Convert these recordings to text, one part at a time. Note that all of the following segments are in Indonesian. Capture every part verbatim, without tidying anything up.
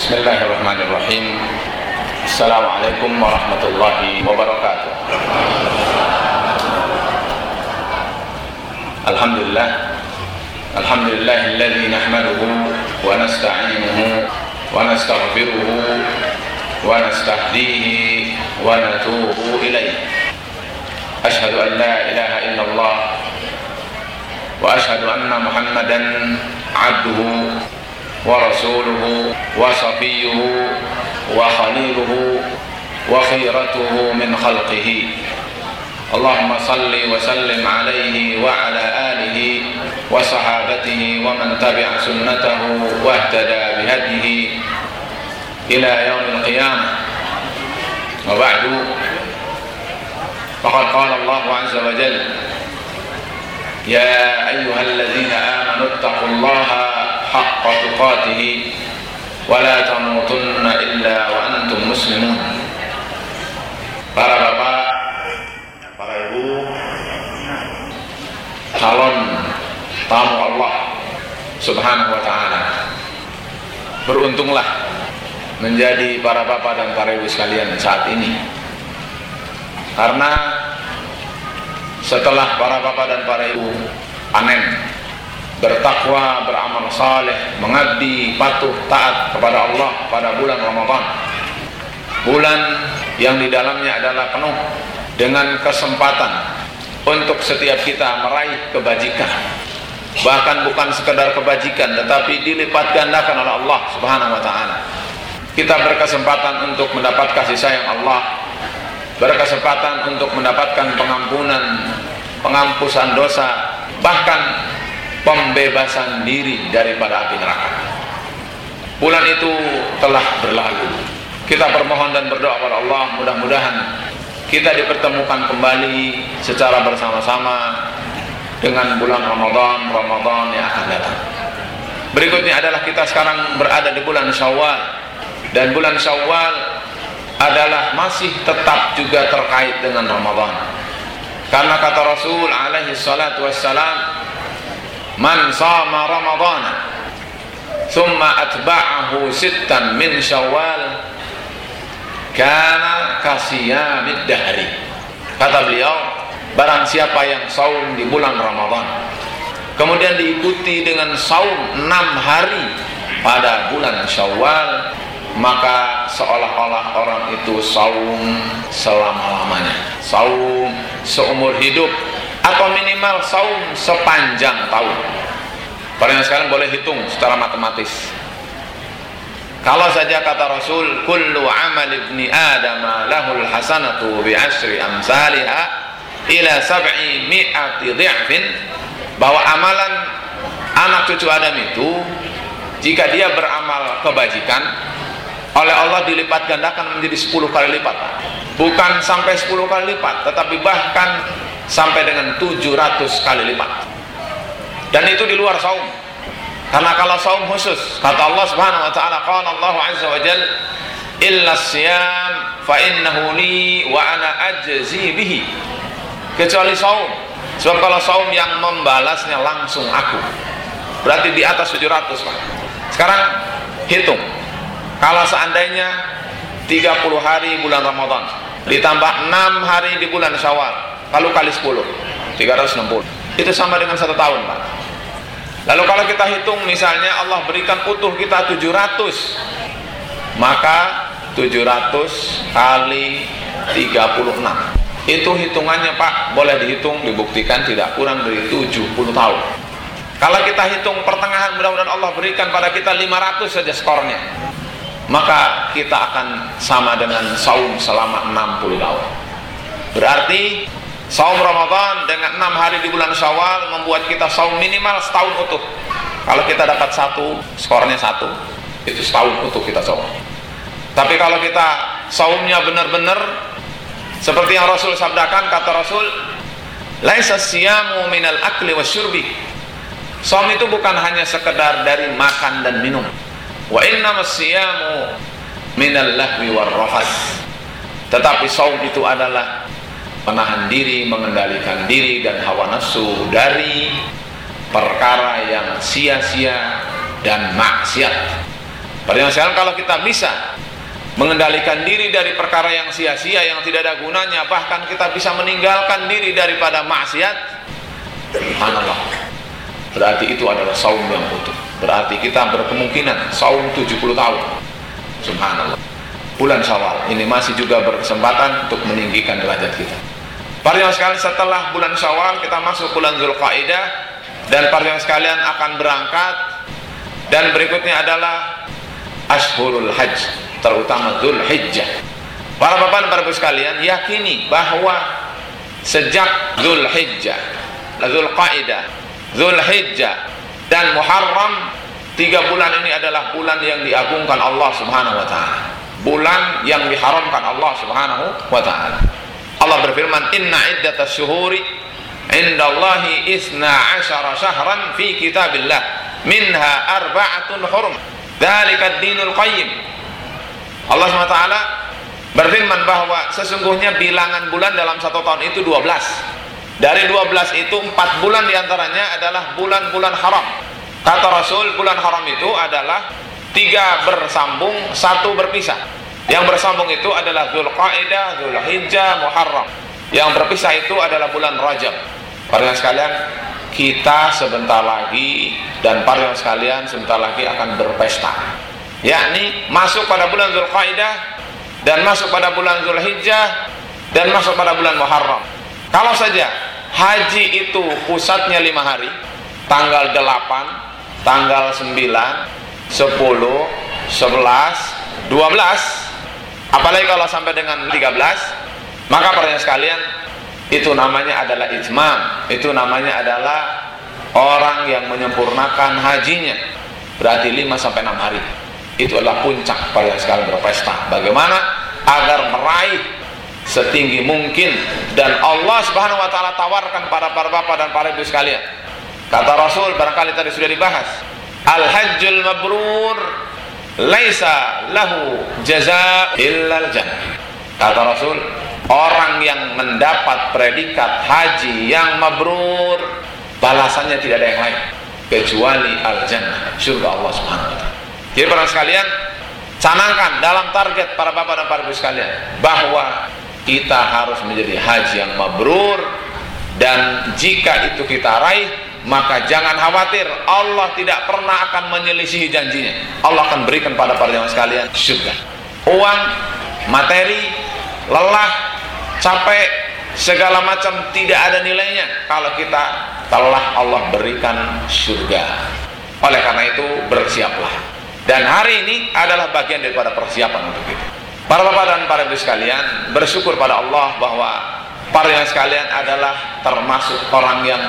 Bismillahirrahmanirrahim. Assalamualaikum warahmatullahi wabarakatuh. Alhamdulillah. Alhamdulillahilladzi nahmaduhu wa nasta'inuhu wa nastaghfiruhu wa nastahdihi wa natubu ilayhi. Ashhadu an la ilaha illallah wa ashhadu anna Muhammadan 'abduhu wa rasuluhu wa safiyuhu wa khaliluhu wa khiratuhu min khalqihi. Allahumma salli wa sallim alaihi wa ala alihi wa sahabatihi wa man tabi'a sunnatahu wa ihtada bihadihi ila yaumil qiyamah. Wa ba'du, faqad qala Allah 'azza wa jalla, ya ayyuhalladzina amanu ittaqullaha haqqa tuqatih wa la tamutunna illa wa antum muslimun. Para bapak, para ibu, calon tamu Allah Subhanahu wa ta'ala, beruntunglah menjadi para bapak dan para ibu sekalian saat ini, karena setelah para bapak dan para ibu panen, bertakwa, beramal saleh, mengabdi, patuh, taat kepada Allah pada bulan Ramadan, bulan yang di dalamnya adalah penuh dengan kesempatan untuk setiap kita meraih kebajikan, bahkan bukan sekedar kebajikan tetapi dilipat gandakan oleh Allah Subhanahu wa ta'ala. Kita berkesempatan untuk mendapat kasih sayang Allah, berkesempatan untuk mendapatkan pengampunan, penghampusan dosa, bahkan pembebasan diri daripada api neraka. Bulan itu telah berlalu. Kita bermohon dan berdoa kepada Allah, mudah-mudahan kita dipertemukan kembali secara bersama-sama dengan bulan Ramadan, Ramadan yang akan datang. Berikutnya adalah kita sekarang berada di bulan Syawal, dan bulan Syawal adalah masih tetap juga terkait dengan Ramadan. Karena kata Rasul alaihi salatu wassalam, man sama Ramadana thumma atba'ahu sittan min Syawal kana kasiyamid dahri. Kata beliau, barang siapa yang saum di bulan Ramadan kemudian diikuti dengan saum enam hari pada bulan Syawal, maka seolah-olah orang itu saum selama-lamanya, saum seumur hidup, atau minimal saum sepanjang tahun. Para yang sekalian boleh hitung secara matematis. Kalau saja kata Rasul, kullu amal ibni adam lahul hasanatu bi asri amsalha ila sab'i mi'ati dhi'fin, bahwa amalan anak cucu Adam itu jika dia beramal kebajikan, oleh Allah dilipat gandakan menjadi sepuluh kali lipat. Bukan sampai sepuluh kali lipat, tetapi bahkan sampai dengan tujuh ratus kali lipat. Dan itu di luar saum. Karena kalau saum khusus, kata Allah Subhanahu wa ta'ala, qala Allah azza wa jalla, illa siyam fa innahu li wa ana ajzi bihi. Kecuali saum. Sebab kalau saum yang membalasnya langsung aku, berarti di atas tujuh ratus, Pak. Sekarang hitung, kalau seandainya tiga puluh hari bulan Ramadan ditambah enam hari di bulan Syawal, lalu kali sepuluh, tiga ratus enam puluh, itu sama dengan satu tahun, Pak. Lalu kalau kita hitung, misalnya Allah berikan utuh kita tujuh ratus, maka tujuh ratus kali tiga puluh enam, itu hitungannya, Pak, boleh dihitung, dibuktikan tidak kurang dari tujuh puluh tahun. Kalau kita hitung pertengahan, mudah-mudahan Allah berikan pada kita lima ratus saja skornya, maka kita akan sama dengan saum selama enam puluh tahun. Berarti saum Ramadan dengan enam hari di bulan Syawal membuat kita saum minimal setahun utuh. Kalau kita dapat satu, skornya satu, itu setahun utuh kita saum. Tapi kalau kita saumnya benar-benar seperti yang Rasul sabdakan, kata Rasul, laisa siyamu minal akli wasyurbi. Saum itu bukan hanya sekedar dari makan dan minum. Wa innamas siyamu minal lahwi war rafath. Tetapi saum itu adalah menahan diri, mengendalikan diri dan hawa nafsu dari perkara yang sia-sia dan maksiat. Padahal sekarang kalau kita bisa mengendalikan diri dari perkara yang sia-sia, yang tidak ada gunanya, bahkan kita bisa meninggalkan diri daripada maksiat, subhanallah, berarti itu adalah saum yang utuh. Berarti kita berkemungkinan saum tujuh puluh tahun. Subhanallah. Bulan Syawal ini masih juga berkesempatan untuk meninggikan derajat kita. Para jemaah sekalian, setelah bulan Syawal kita masuk bulan Dzulqa'dah, dan para jemaah sekalian akan berangkat, dan berikutnya adalah Ashhurul Hajj, terutama Dzulhijjah. Para bapak dan para ibu sekalian, yakini bahwa sejak Dzulhijjah, Dzulqa'dah, Dzulhijjah dan Muharram, tiga bulan ini adalah bulan yang diagungkan Allah Subhanahu wa taala. Bulan yang diharamkan Allah Subhanahu wa taala. Allah berfirman, "Inna iddatas syuhuri indallahi isna asyara syahran fi kitabillah minha arba'atun hurum dzalika ad-dinul qayyim." Allah Subhanahu wa taala berfirman bahwa sesungguhnya bilangan bulan dalam satu tahun itu dua belas. Dari dua belas itu empat bulan diantaranya adalah bulan-bulan haram. Kata Rasul, bulan haram itu adalah tiga bersambung, satu berpisah. Yang bersambung itu adalah Dzulqa'dah, Dzulhijjah, Muharram. Yang berpisah itu adalah bulan Rajab. Para sekalian, kita sebentar lagi dan para sekalian sebentar lagi akan berpesta. Yakni masuk pada bulan Dzulqa'dah dan masuk pada bulan Dzulhijjah dan masuk pada bulan Muharram. Kalau saja haji itu pusatnya lima hari, tanggal delapan, tanggal sembilan, sepuluh, sebelas, dua belas, apalagi kalau sampai dengan tiga belas, maka para sekalian, itu namanya adalah itmam, itu namanya adalah orang yang menyempurnakan hajinya. Berarti lima sampai enam hari. Itu adalah puncak para sekalian berpesta. Bagaimana agar meraih setinggi mungkin, dan Allah Subhanahu wa taala tawarkan pada para bapak dan para ibu sekalian. Kata Rasul, barangkali tadi sudah dibahas, al-hajjul mabrur laisa lahu jazaa illal jannah. Kata Rasul, orang yang mendapat predikat haji yang mabrur, balasannya tidak ada yang lain kecuali al-jannah, surga Allah Subhanahu wa taala. Jadi para sekalian, canangkan dalam target para bapak dan para ibu sekalian bahwa kita harus menjadi haji yang mabrur, dan jika itu kita raih, maka jangan khawatir, Allah tidak pernah akan menyelisihi janjinya. Allah akan berikan pada para jemaah sekalian surga. Uang, materi, lelah, capek, segala macam tidak ada nilainya kalau kita telah Allah berikan surga. Oleh karena itu bersiaplah. Dan hari ini adalah bagian daripada persiapan untuk itu. Para bapak dan para ibu sekalian, bersyukur pada Allah bahwa para yang sekalian adalah termasuk orang yang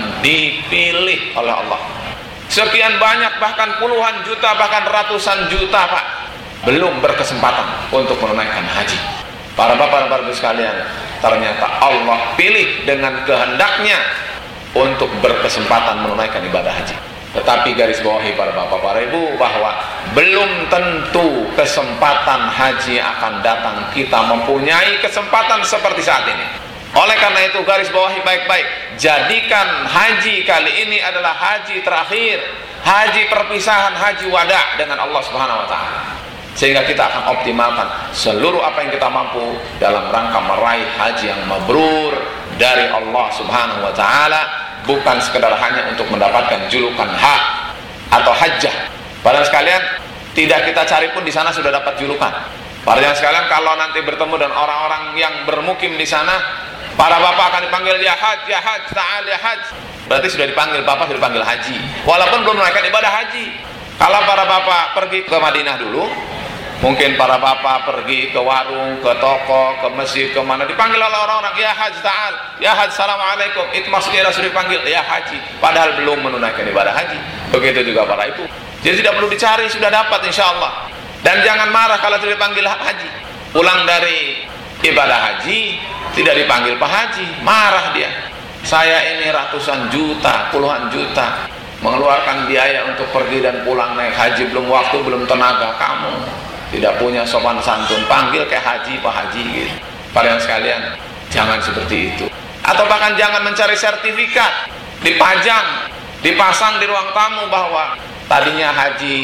dipilih oleh Allah. Sekian banyak, bahkan puluhan juta, bahkan ratusan juta Pak, belum berkesempatan untuk menunaikan haji. Para bapak dan para ibu sekalian, ternyata Allah pilih dengan kehendaknya untuk berkesempatan menunaikan ibadah haji. Tetapi garis bawahi para bapak para ibu bahwa belum tentu kesempatan haji akan datang kita mempunyai kesempatan seperti saat ini. Oleh karena itu garis bawahi baik-baik, jadikan haji kali ini adalah haji terakhir, haji perpisahan, haji wada dengan Allah Subhanahu wa taala. Sehingga kita akan optimalkan seluruh apa yang kita mampu dalam rangka meraih haji yang mabrur dari Allah Subhanahu wa taala, bukan sekedar hanya untuk mendapatkan julukan hak atau hajjah. Para sekalian, tidak kita cari pun di sana sudah dapat julukan. Para sekalian, kalau nanti bertemu dengan orang-orang yang bermukim di sana, para bapak akan dipanggil ya haj, ya haj, ta'al ya haj. Berarti sudah dipanggil, bapak sudah dipanggil haji, walaupun belum menunaikan ibadah haji. Kalau para bapak pergi ke Madinah dulu, mungkin para bapak pergi ke warung, ke toko, ke masjid, ke mana, dipanggil oleh orang-orang ya haj, ta'al ya haj, assalamualaikum. Itu maksudnya sudah dipanggil ya haji, padahal belum menunaikan ibadah haji. Begitu juga para ibu. Jadi tidak perlu dicari, sudah dapat insya Allah. Dan jangan marah kalau tidak dipanggil haji. Pulang dari ibadah haji tidak dipanggil Pak Haji, marah dia. Saya ini ratusan juta, puluhan juta mengeluarkan biaya untuk pergi dan pulang naik haji, belum waktu, belum tenaga. Kamu tidak punya sopan santun, panggil kayak haji, Pak Haji gitu. Para yang sekalian, jangan seperti itu. Atau bahkan jangan mencari sertifikat, dipajang, dipasang di ruang tamu bahwa tadinya haji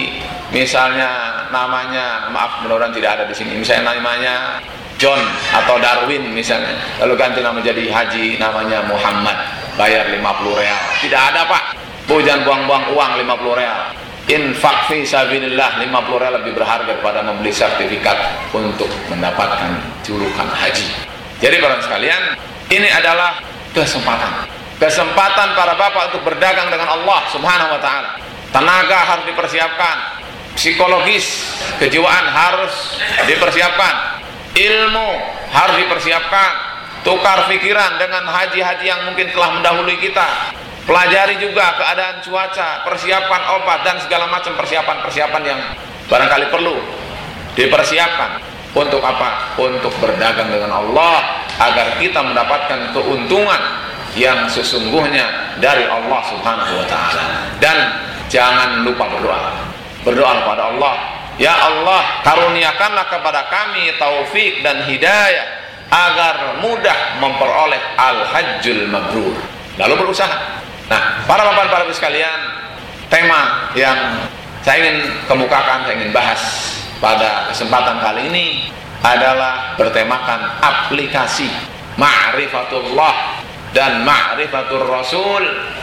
misalnya namanya, maaf mudah-mudahan tidak ada di sini, misalnya namanya John atau Darwin misalnya, lalu ganti nama jadi haji namanya Muhammad, bayar lima puluh real. Tidak ada Pak, Bu, jangan buang-buang uang lima puluh real. Infak fi sabilillah, lima puluh real lebih berharga daripada membeli sertifikat untuk mendapatkan julukan haji. Jadi barang sekalian, ini adalah kesempatan kesempatan para bapak untuk berdagang dengan Allah Subhanahu wa ta'ala. Tenaga harus dipersiapkan, psikologis, kejiwaan harus dipersiapkan, ilmu harus dipersiapkan, tukar pikiran dengan haji-haji yang mungkin telah mendahului kita, pelajari juga keadaan cuaca, persiapan obat dan segala macam persiapan-persiapan yang barangkali perlu dipersiapkan. Untuk apa? Untuk berdagang dengan Allah, agar kita mendapatkan keuntungan yang sesungguhnya dari Allah Subhanahu wa ta'ala. Dan jangan lupa berdoa. Berdoa kepada Allah, ya Allah, karuniakanlah kepada kami taufik dan hidayah agar mudah memperoleh al-hajjul mabrur. Lalu berusaha. Nah, para bapak para ibu sekalian, tema yang saya ingin kemukakan, saya ingin bahas pada kesempatan kali ini adalah bertemakan aplikasi ma'rifatullah dan ma'rifatul Rasul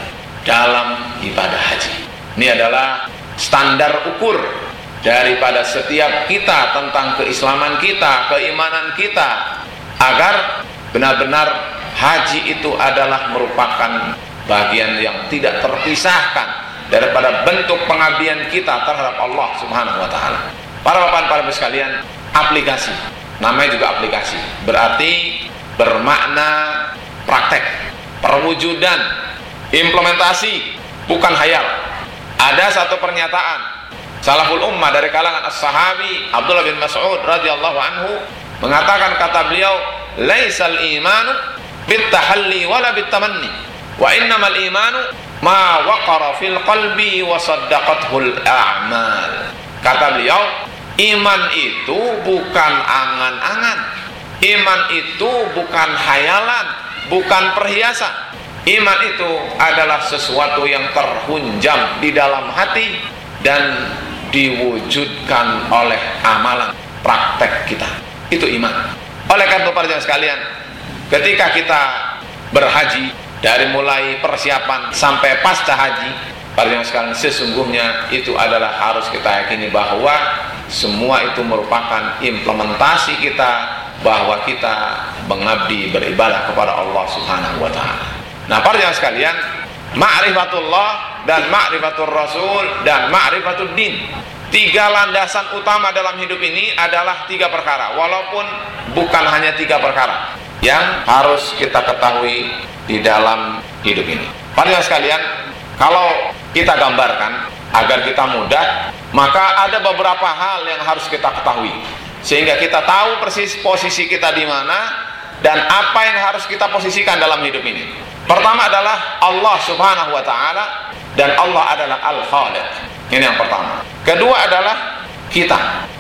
dalam ibadah haji. Ini adalah standar ukur daripada setiap kita tentang keislaman kita, keimanan kita, agar benar-benar haji itu adalah merupakan bagian yang tidak terpisahkan daripada bentuk pengabdian kita terhadap Allah Subhanahu wa ta'ala. Para bapak para ibu sekalian, aplikasi, namanya juga aplikasi, berarti bermakna praktek, perwujudan, implementasi, bukan hayal. Ada satu pernyataan salaful ummah dari kalangan as-sahabi Abdullah bin Mas'ud radhiyallahu anhu mengatakan, kata beliau, laisal imanu bitahalli wala bitamanni, wa innamal imanu ma waqara fil qalbi wa saddaqathul a'mal. Kata beliau, iman itu bukan angan-angan, iman itu bukan hayalan, bukan perhiasan. Iman itu adalah sesuatu yang terhunjam di dalam hati dan diwujudkan oleh amalan praktek kita. Itu iman. Oleh karena itu para jemaah sekalian, ketika kita berhaji, dari mulai persiapan sampai pasca haji, para jemaah sekalian, sesungguhnya itu adalah harus kita yakini bahwa semua itu merupakan implementasi kita bahwa kita mengabdi beribadah kepada Allah Subhanahu wa ta'ala. Nah, para jemaah sekalian, ma'rifatullah dan ma'rifatul Rasul dan ma'rifatul din, tiga landasan utama dalam hidup ini adalah tiga perkara, walaupun bukan hanya tiga perkara yang harus kita ketahui di dalam hidup ini. Para jemaah sekalian, kalau kita gambarkan agar kita mudah, maka ada beberapa hal yang harus kita ketahui sehingga kita tahu persis posisi kita di mana dan apa yang harus kita posisikan dalam hidup ini. Pertama adalah Allah Subhanahu wa ta'ala, dan Allah adalah Al-Khaliq. Ini yang pertama. Kedua adalah kita,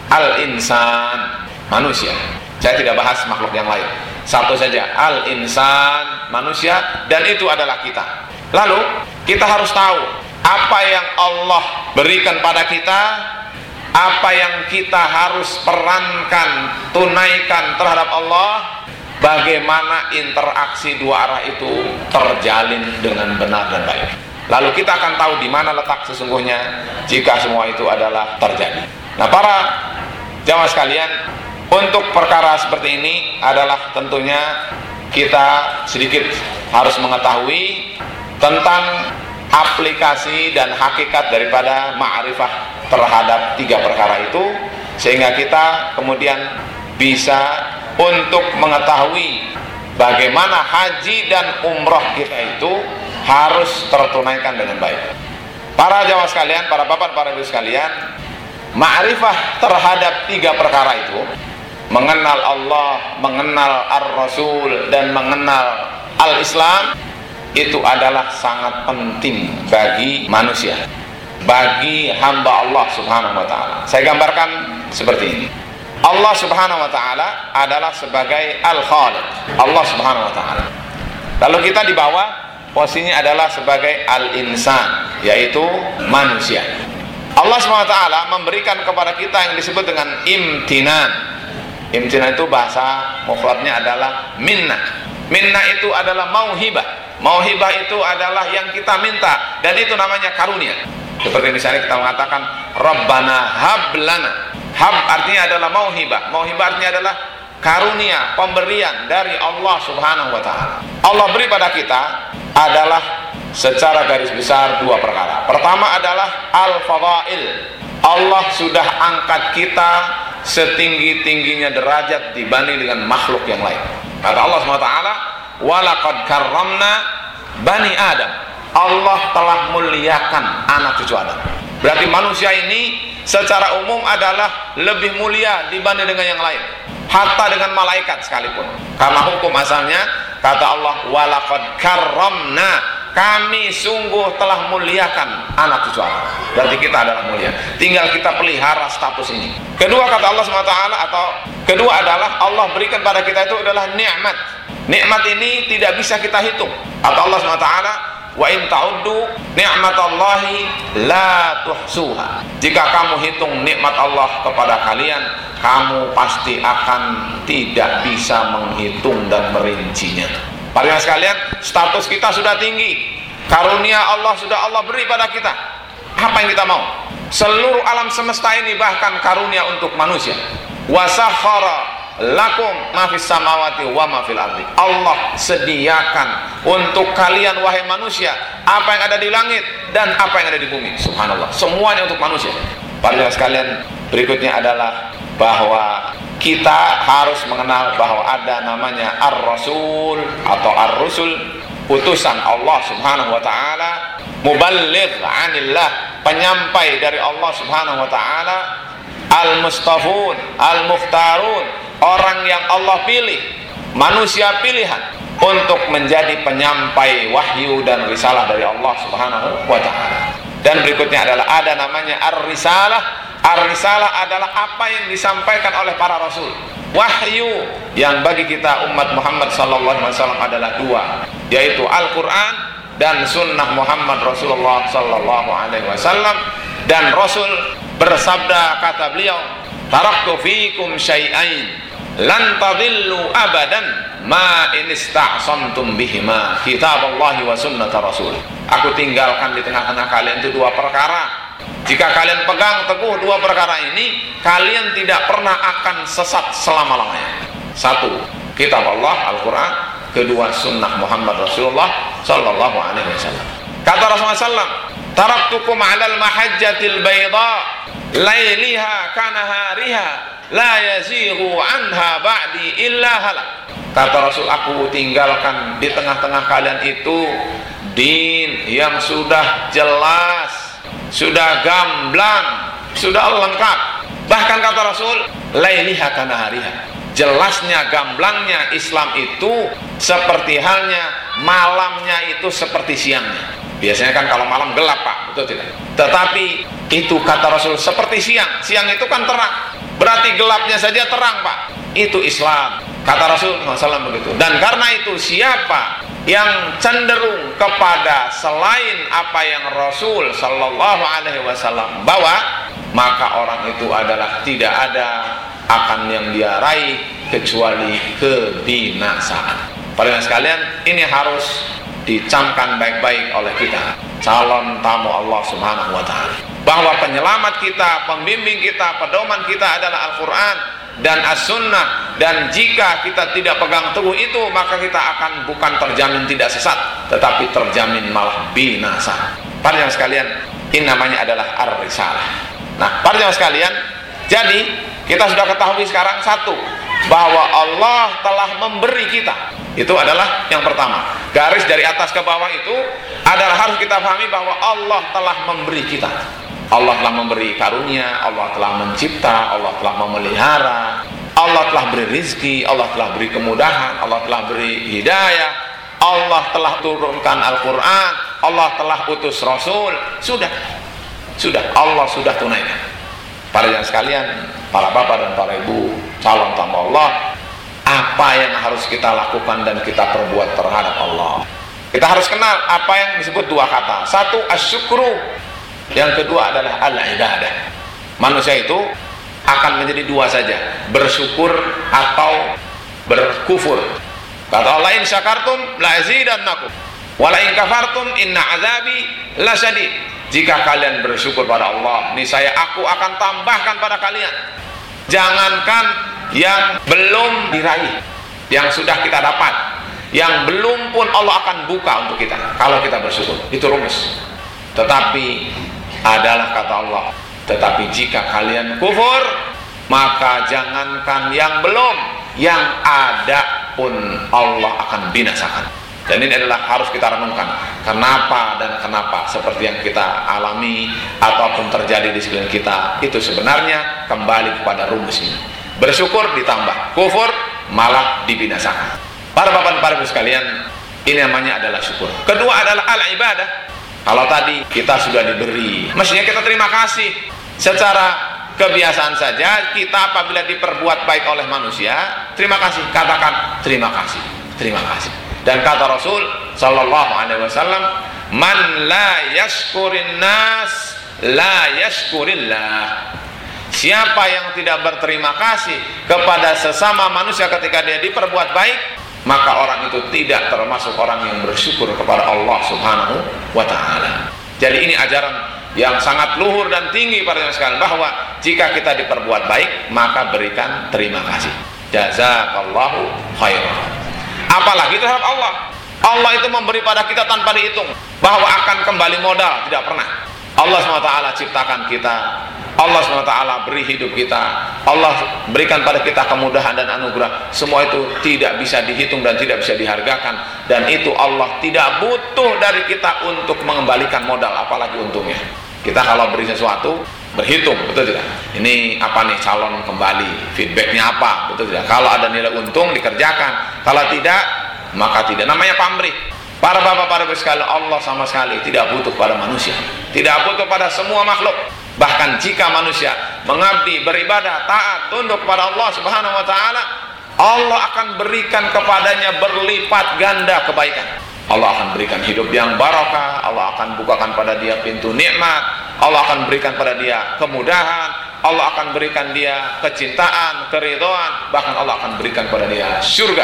Al-Insan, manusia. Saya tidak bahas makhluk yang lain, satu saja, Al-Insan, manusia, dan itu adalah kita. Lalu kita harus tahu apa yang Allah berikan pada kita, apa yang kita harus perankan, tunaikan terhadap Allah, bagaimana interaksi dua arah itu terjalin dengan benar dan baik. Lalu kita akan tahu di mana letak sesungguhnya jika semua itu adalah terjadi. Nah, para jamaah sekalian, untuk perkara seperti ini adalah tentunya kita sedikit harus mengetahui tentang aplikasi dan hakikat daripada ma'rifah terhadap tiga perkara itu, sehingga kita kemudian bisa untuk mengetahui bagaimana haji dan umroh kita itu harus tertunaikan dengan baik. Para jamaah sekalian, para bapak, para ibu sekalian, ma'rifah terhadap tiga perkara itu, mengenal Allah, mengenal Ar-Rasul, dan mengenal Al-Islam, itu adalah sangat penting bagi manusia, bagi hamba Allah Subhanahu wa ta'ala. Saya gambarkan seperti ini. Allah Subhanahu wa ta'ala adalah sebagai Al-Khaliq, Allah Subhanahu wa ta'ala. Lalu kita di bawah posisinya adalah sebagai Al-Insan, yaitu manusia. Allah subhanahu wa taala memberikan kepada kita yang disebut dengan imtinan. Imtinan itu bahasa mufradnya adalah minnah. Minnah itu adalah mauhibah. Mauhibah itu adalah yang kita minta, dan itu namanya karunia. Seperti misalnya kita mengatakan Rabbana hablana. Hab artinya adalah mauhibah. Mauhibah artinya adalah karunia, pemberian dari Allah subhanahu wa ta'ala. Allah beri pada kita adalah secara garis besar dua perkara. Pertama adalah al-fadail. Allah sudah angkat kita setinggi-tingginya derajat dibanding dengan makhluk yang lain. Kata Allah subhanahu wa taala, walaqad karramna bani Adam. Allah telah muliakan anak cucu Adam. Berarti manusia ini secara umum adalah lebih mulia dibanding dengan yang lain, hatta dengan malaikat sekalipun. Karena hukum asalnya kata Allah, walaqad karramna, kami sungguh telah muliakan anak cucu Adam. Berarti kita adalah mulia. Tinggal kita pelihara status ini. Kedua kata Allah subhanahu wa taala, atau kedua adalah Allah berikan pada kita itu adalah nikmat. Nikmat ini tidak bisa kita hitung. Kata Allah subhanahu wa taala, wa in ta'uddu ni'matallahi la tuhsuha. Jika kamu hitung nikmat Allah kepada kalian, kamu pasti akan tidak bisa menghitung dan merincinya. Para sekalian, status kita sudah tinggi. Karunia Allah sudah Allah beri pada kita. Apa yang kita mau? Seluruh alam semesta ini bahkan karunia untuk manusia. Wa sakhara lakum ma fis samawati wa ma fil ardi. Allah sediakan untuk kalian wahai manusia apa yang ada di langit dan apa yang ada di bumi. Subhanallah, semuanya untuk manusia. Para sekalian, berikutnya adalah bahwa kita harus mengenal bahwa ada namanya ar-rasul atau ar-rusul, utusan Allah subhanahu wa ta'ala, muballigh anillah, penyampai dari Allah subhanahu wa ta'ala, al-mustafun, al-mukhtarun, orang yang Allah pilih, manusia pilihan untuk menjadi penyampai wahyu dan risalah dari Allah subhanahu wa ta'ala. Dan berikutnya adalah ada namanya ar-risalah. Ar-risalah adalah apa yang disampaikan oleh para rasul. Wahyu yang bagi kita umat Muhammad sallallahu alaihi wasallam adalah dua, yaitu Al-Quran dan sunnah Muhammad Rasulullah sallallahu alaihi wasallam. Dan Rasul bersabda, kata beliau, taraktu fikum syai'ain lan tadillu abadan ma in ista'samtum bihima kitaballahi wa sunnata rasul. Aku tinggalkan di tengah-tengah kalian itu dua perkara. Jika kalian pegang teguh dua perkara ini, kalian tidak pernah akan sesat selama-lamanya. Satu, kitab Allah, Al-Quran. Kedua, sunnah Muhammad Rasulullah sallallahu alaihi wasallam. Kata Rasulullah sallallahu alaihi wasallam, taraktukum alal mahajjatil bayda lailiha kanahariha la yazighu anha ba'di illa halak. Kata Rasul, aku tinggalkan di tengah-tengah kalian itu din yang sudah jelas, sudah gamblang, sudah lengkap. Bahkan kata Rasul, lailiha kanahariha, jelasnya, gamblangnya Islam itu seperti halnya malamnya itu seperti siangnya. Biasanya kan kalau malam gelap, Pak, betul tidak? Tetapi itu kata Rasul seperti siang. Siang itu kan terang, berarti gelapnya saja terang, Pak. Itu Islam, kata Rasul sallallahu alaihi wasallam begitu. Dan karena itu siapa yang cenderung kepada selain apa yang Rasul sallallahu alaihi wasallam bawa, maka orang itu adalah tidak ada akan yang dia raih kecuali kebinasaan. Para sekalian, ini harus dicamkan baik-baik oleh kita, calon tamu Allah subhanahu wa ta'ala, bahwa penyelamat kita, pembimbing kita, pedoman kita adalah Al-Quran dan As-Sunnah. Dan jika kita tidak pegang teguh itu, maka kita akan bukan terjamin tidak sesat, tetapi terjamin malah binasa. Para jemaah sekalian, ini namanya adalah ar-risalah. Nah, para jemaah sekalian, jadi kita sudah ketahui sekarang satu, bahwa Allah telah memberi kita. Itu adalah yang pertama. Garis dari atas ke bawah itu adalah harus kita pahami bahwa Allah telah memberi kita. Allah telah memberi karunia, Allah telah mencipta, Allah telah memelihara, Allah telah beri rizki, Allah telah beri kemudahan, Allah telah beri hidayah, Allah telah turunkan Al-Quran, Allah telah utus Rasul. Sudah, sudah, Allah sudah tunaikan. Para jemaah sekalian, para bapak dan para ibu, calon tamu Allah, apa yang harus kita lakukan dan kita perbuat terhadap Allah? Kita harus kenal apa yang disebut dua kata. Satu, asyukru, Yang kedua adalah al-ibadah. Manusia itu akan menjadi dua saja, bersyukur atau berkufur. Kata Allah, in syakartum la azidannakum wa la in kafartum inna azabi lasyadid. Jika kalian bersyukur pada Allah, niscaya aku akan tambahkan pada kalian. Jangankan yang belum diraih, yang sudah kita dapat, yang belum pun Allah akan buka untuk kita kalau kita bersyukur. Itu rumus. Tetapi adalah kata Allah, tetapi jika kalian kufur, maka jangankan yang belum, yang ada pun Allah akan binasakan. Dan ini adalah harus kita renungkan, kenapa dan kenapa seperti yang kita alami ataupun terjadi di sekeliling kita, itu sebenarnya kembali kepada rumus ini. Bersyukur ditambah, kufur malah dibinasakan. Para bapak dan para ibu sekalian, ini namanya adalah syukur. Kedua adalah al-ibadah. Kalau tadi kita sudah diberi, mestinya kita terima kasih. Secara kebiasaan saja, kita apabila diperbuat baik oleh manusia, terima kasih, katakan terima kasih, terima kasih. Dan kata Rasul sallallahu alaihi wasallam, man la yashkurin nas la yashkurillah. Siapa yang tidak berterima kasih kepada sesama manusia ketika dia diperbuat baik, maka orang itu tidak termasuk orang yang bersyukur kepada Allah Subhanahu wa ta'ala. Jadi ini ajaran yang sangat luhur dan tinggi pada sekalian, bahwa jika kita diperbuat baik, maka berikan terima kasih. Jazakallahu khairan. Apalagi terhadap Allah. Allah itu memberi pada kita tanpa dihitung, bahwa akan kembali modal, tidak pernah. Allah subhanahu wa taala ciptakan kita, Allah subhanahu wa taala beri hidup kita, Allah berikan pada kita kemudahan dan anugerah. Semua itu tidak bisa dihitung dan tidak bisa dihargakan. Dan itu Allah tidak butuh dari kita untuk mengembalikan modal, apalagi untungnya. Kita kalau beri sesuatu, berhitung, betul tidak? Ini apa nih calon kembali, feedbacknya apa, betul tidak? Kalau ada nilai untung dikerjakan, kalau tidak, maka tidak. Namanya pamrih. Para bapak, para ibu sekalian, Allah sama sekali tidak butuh pada manusia, tidak butuh pada semua makhluk. Bahkan jika manusia mengabdi, beribadah, taat, tunduk kepada Allah Subhanahu wa taala, Allah akan berikan kepadanya berlipat ganda kebaikan. Allah akan berikan hidup yang barakah, Allah akan bukakan pada dia pintu nikmat, Allah akan berikan pada dia kemudahan, Allah akan berikan dia kecintaan, keridhaan, bahkan Allah akan berikan pada dia surga.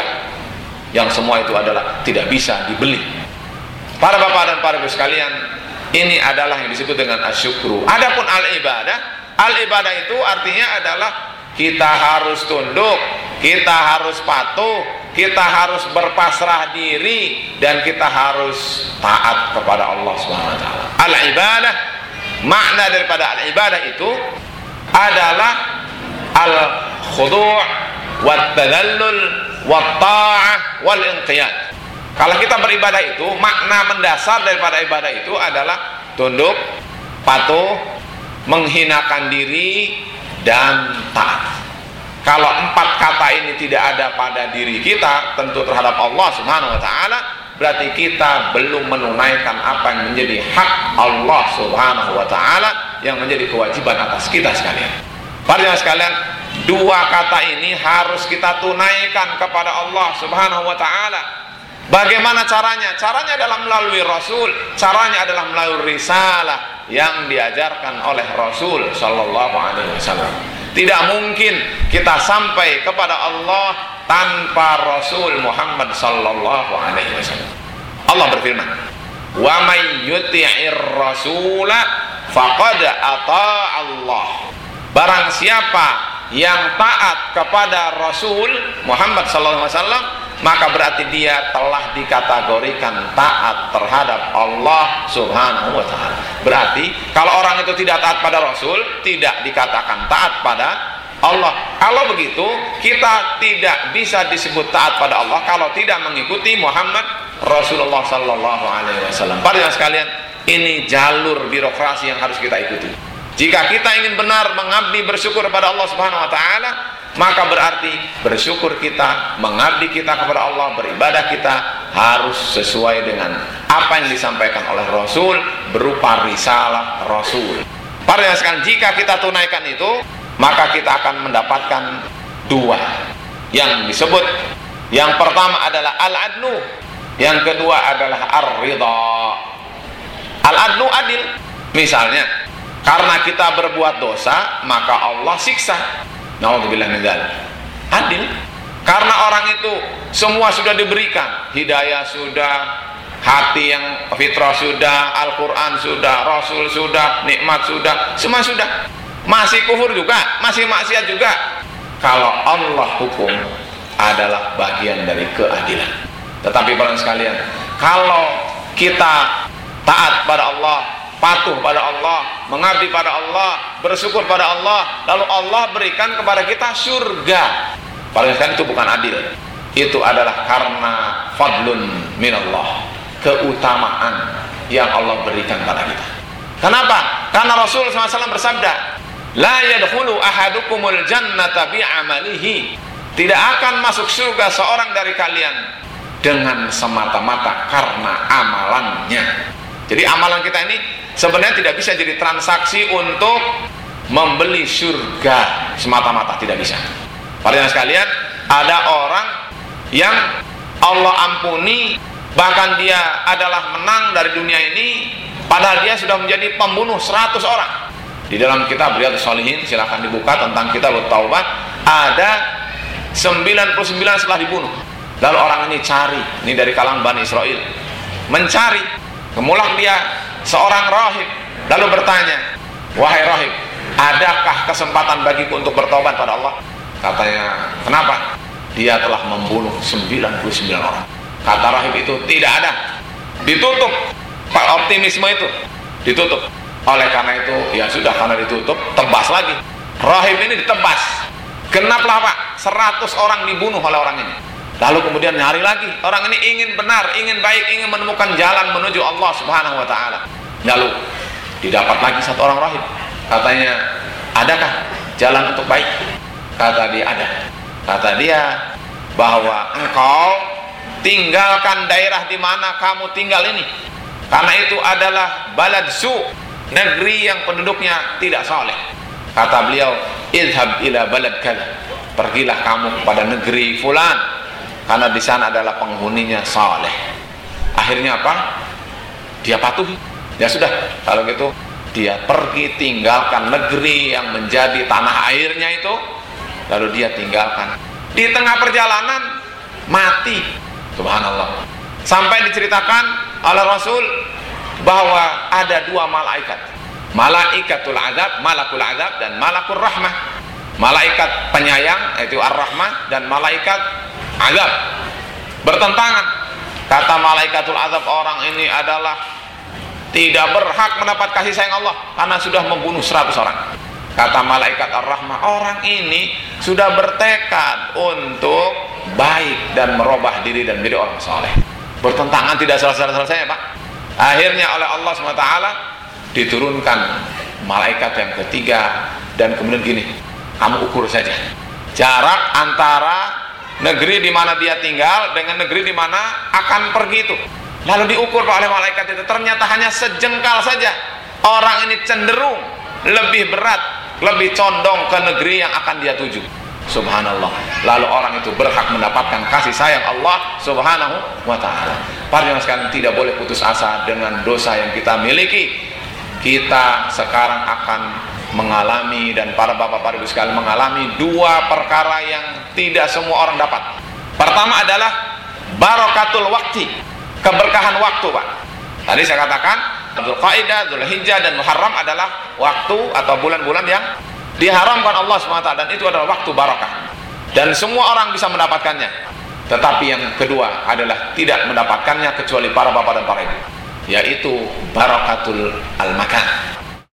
Yang semua itu adalah tidak bisa dibeli. Para bapak dan para ibu sekalian, ini adalah yang disebut dengan asyukru. Adapun al-ibadah, al-ibadah itu artinya adalah kita harus tunduk, kita harus patuh, kita harus berpasrah diri, dan kita harus taat kepada Allah subhanahu wa taala. Al-ibadah, makna daripada al-ibadah itu adalah al-khudu' wat-tadallul wat-ta'ah wal-inqiyad. Kalau kita beribadah itu, makna mendasar daripada ibadah itu adalah tunduk, patuh, menghinakan diri, dan taat. Kalau empat kata ini tidak ada pada diri kita, tentu terhadap Allah Subhanahu wa taala, berarti kita belum menunaikan apa yang menjadi hak Allah Subhanahu wa taala, yang menjadi kewajiban atas kita sekalian. Para jemaah sekalian, dua kata ini harus kita tunaikan kepada Allah Subhanahu wa taala. Bagaimana caranya? Caranya adalah melalui Rasul, caranya adalah melalui risalah yang diajarkan oleh Rasul sallallahu alaihi wasallam. Tidak mungkin kita sampai kepada Allah tanpa Rasul Muhammad sallallahu alaihi wasallam. Allah berfirman, "Wa may yuti'ir rasula faqad ata'a Allah." Barang siapa yang taat kepada Rasul Muhammad sallallahu alaihi wasallam, maka berarti dia telah dikategorikan taat terhadap Allah Subhanahu wa taala. Berarti kalau orang itu tidak taat pada Rasul, tidak dikatakan taat pada Allah. Kalau begitu, kita tidak bisa disebut taat pada Allah kalau tidak mengikuti Muhammad Rasulullah sallallahu alaihi wasallam. Para jemaah sekalian, ini jalur birokrasi yang harus kita ikuti. Jika kita ingin benar mengabdi bersyukur kepada Allah Subhanahu wa taala, maka berarti bersyukur kita, mengabdi kita kepada Allah, beribadah kita harus sesuai dengan apa yang disampaikan oleh Rasul berupa risalah Rasul. Para jemaah sekalian, jika kita tunaikan itu, maka kita akan mendapatkan dua yang disebut. Yang pertama adalah al-adlu, yang kedua adalah ar-ridha. Al-adlu adil. Misalnya, karena kita berbuat dosa maka Allah siksa. Na'udzubillah min dzalik. Adil. Karena orang itu semua sudah diberikan, hidayah sudah, hati yang fitrah sudah, Al-Quran sudah, Rasul sudah, nikmat sudah, semua sudah. Masih kufur juga, masih maksiat juga. Kalau Allah hukum adalah bagian dari keadilan. Tetapi para sekalian, kalau kita taat pada Allah, patuh pada Allah, mengabdi pada Allah, bersyukur pada Allah, lalu Allah berikan kepada kita surga, para sekalian, itu bukan adil. Itu adalah karena fadlun minallah, keutamaan yang Allah berikan pada kita. Kenapa? Karena Rasul shallallahu alaihi wasallam bersabda, la yadkhulu ahadukumul jannata bi'amalihi, tidak akan masuk surga seorang dari kalian dengan semata-mata karena amalannya. Jadi amalan kita ini sebenarnya tidak bisa jadi transaksi untuk membeli surga semata-mata, tidak bisa. Para sekalian, ada orang yang Allah ampuni, bahkan dia adalah menang dari dunia ini, padahal dia sudah menjadi pembunuh seratus orang. Di dalam kitab Riyadhus Shalihin, silahkan dibuka tentang kitab Taubat, ada sembilan puluh sembilan setelah dibunuh. Lalu orang ini cari, ini dari kalangan Bani Israel, mencari, kemudian dia seorang rahib, lalu bertanya, wahai rahib, adakah kesempatan bagiku untuk bertobat pada Allah? Katanya, kenapa? Dia telah membunuh sembilan puluh sembilan orang. Kata rahib itu, tidak ada. Ditutup Pak optimisme itu, ditutup. Oleh karena itu, ya sudah, karena ditutup, tebas lagi. Rahib ini ditebas. Genaplah Pak, seratus orang dibunuh oleh orang ini. Lalu kemudian nyari lagi. Orang ini ingin benar, ingin baik, ingin menemukan jalan menuju Allah Subhanahu wa ta'ala. Lalu didapat lagi satu orang rahib. Katanya, adakah jalan untuk baik? Kata dia, ada. Kata dia bahwa engkau tinggalkan daerah di mana kamu tinggal ini, karena itu adalah balad su, negeri yang penduduknya tidak saleh. Kata beliau, idhab ila balad kada, pergilah kamu kepada negeri fulan, karena di sana adalah penghuninya saleh. Akhirnya apa? Dia patuhi. Ya sudah, kalau gitu dia pergi tinggalkan negeri yang menjadi tanah airnya itu, lalu dia tinggalkan. Di tengah perjalanan mati. Subhanallah. Sampai diceritakan oleh Rasul bahwa ada dua malaikat, malaikatul azab, malakul azab, dan malakul rahmah. Malaikat penyayang yaitu ar-rahmah, dan malaikat azab bertentangan. Kata malaikatul azab, orang ini adalah tidak berhak mendapat kasih sayang Allah karena sudah membunuh seratus orang. Kata malaikat ar-rahmah, orang ini sudah bertekad untuk baik dan merubah diri dan menjadi orang saleh. Bertentangan, tidak selesai-selesai Pak. Akhirnya oleh Allah subhanahu wa taala diturunkan malaikat yang ketiga, dan kemudian gini, kamu ukur saja jarak antara negeri di mana dia tinggal dengan negeri di mana akan pergi itu. Lalu diukur oleh malaikat itu, ternyata hanya sejengkal saja. Orang ini cenderung lebih berat, lebih condong ke negeri yang akan dia tuju. Subhanallah. Lalu orang itu berhak mendapatkan kasih sayang Allah Subhanahu wa ta'ala. Para jemaah sekalian, tidak boleh putus asa dengan dosa yang kita miliki. Kita sekarang akan mengalami, dan para bapak para ibu sekalian mengalami dua perkara yang tidak semua orang dapat. Pertama adalah barakatul waktu, keberkahan waktu Pak. Tadi saya katakan Dzulqa'dah, Dzulhijjah, dan Muharram adalah waktu atau bulan-bulan yang diharamkan Allah subhanahu wa taala, dan itu adalah waktu barakah, dan semua orang bisa mendapatkannya. Tetapi yang kedua adalah tidak mendapatkannya kecuali para bapak dan para ibu, yaitu barakatul al-makan,